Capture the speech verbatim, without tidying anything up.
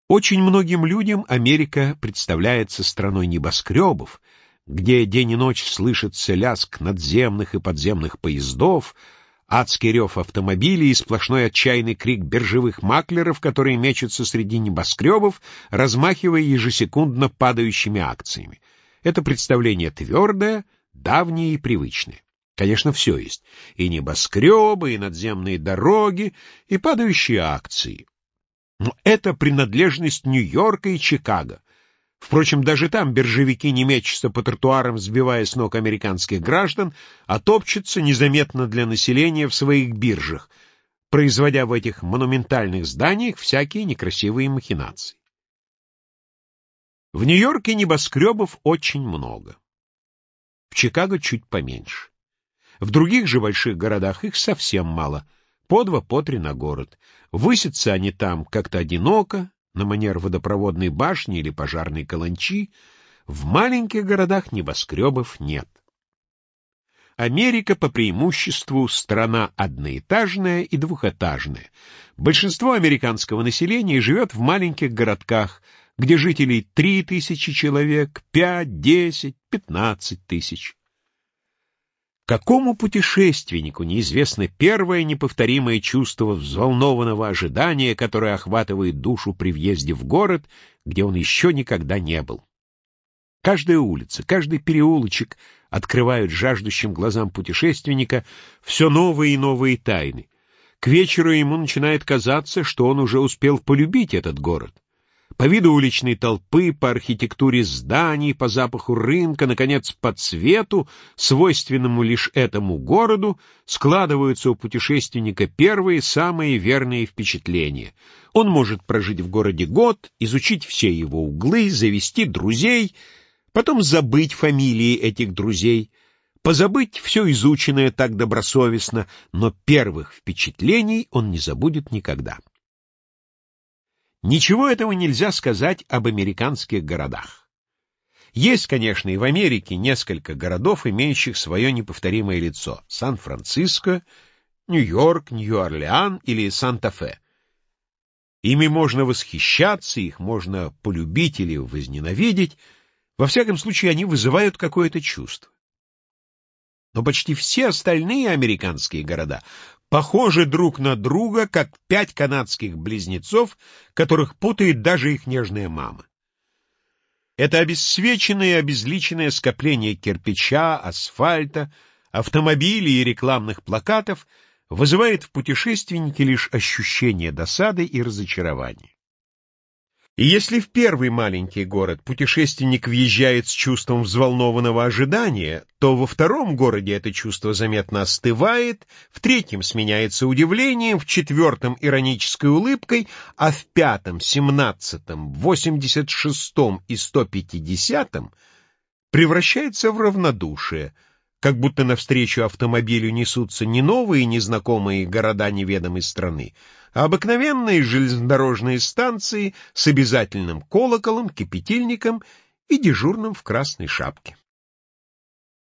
Очень многим людям Америка представляется страной небоскребов, где день и ночь слышится лязг надземных и подземных поездов, адский рев автомобилей и сплошной отчаянный крик биржевых маклеров, которые мечутся среди небоскребов, размахивая ежесекундно падающими акциями. Это представление твердое, давнее и привычное. Конечно, все есть. И небоскребы, и надземные дороги, и падающие акции. Но это принадлежность Нью-Йорка и Чикаго. Впрочем, даже там биржевики не мечутся по тротуарам, сбивая с ног американских граждан, а топчутся незаметно для населения в своих биржах, производя в этих монументальных зданиях всякие некрасивые махинации. В Нью-Йорке небоскребов очень много. В Чикаго чуть поменьше. В других же больших городах их совсем мало, по два, по три на город. Высятся они там как-то одиноко, на манер водопроводной башни или пожарной каланчи. В маленьких городах небоскребов нет. Америка по преимуществу страна одноэтажная и двухэтажная. Большинство американского населения живет в маленьких городках, где жителей три тысячи человек, пять, десять, пятнадцать тысяч. Какому путешественнику неизвестно первое неповторимое чувство взволнованного ожидания, которое охватывает душу при въезде в город, где он еще никогда не был? Каждая улица, каждый переулочек открывают жаждущим глазам путешественника все новые и новые тайны. К вечеру ему начинает казаться, что он уже успел полюбить этот город. По виду уличной толпы, по архитектуре зданий, по запаху рынка, наконец, по цвету, свойственному лишь этому городу, складываются у путешественника первые, самые верные впечатления. Он может прожить в городе год, изучить все его углы, завести друзей, потом забыть фамилии этих друзей, позабыть все изученное так добросовестно, но первых впечатлений он не забудет никогда. Ничего этого нельзя сказать об американских городах. Есть, конечно, и в Америке несколько городов, имеющих свое неповторимое лицо. Сан-Франциско, Нью-Йорк, Нью-Орлеан или Санта-Фе. Ими можно восхищаться, их можно полюбить или возненавидеть. Во всяком случае, они вызывают какое-то чувство. Но почти все остальные американские города похожи друг на друга, как пять канадских близнецов, которых путает даже их нежная мама. Это обесцвеченное и обезличенное скопление кирпича, асфальта, автомобилей и рекламных плакатов вызывает в путешественнике лишь ощущение досады и разочарования. И если в первый маленький город путешественник въезжает с чувством взволнованного ожидания, то во втором городе это чувство заметно остывает, в третьем сменяется удивлением, в четвертом — иронической улыбкой, а в пятом, семнадцатом, восемьдесят шестом и сто пятидесятом превращается в равнодушие, как будто навстречу автомобилю несутся не новые незнакомые города неведомой страны, а обыкновенные железнодорожные станции с обязательным колоколом, кипятильником и дежурным в красной шапке.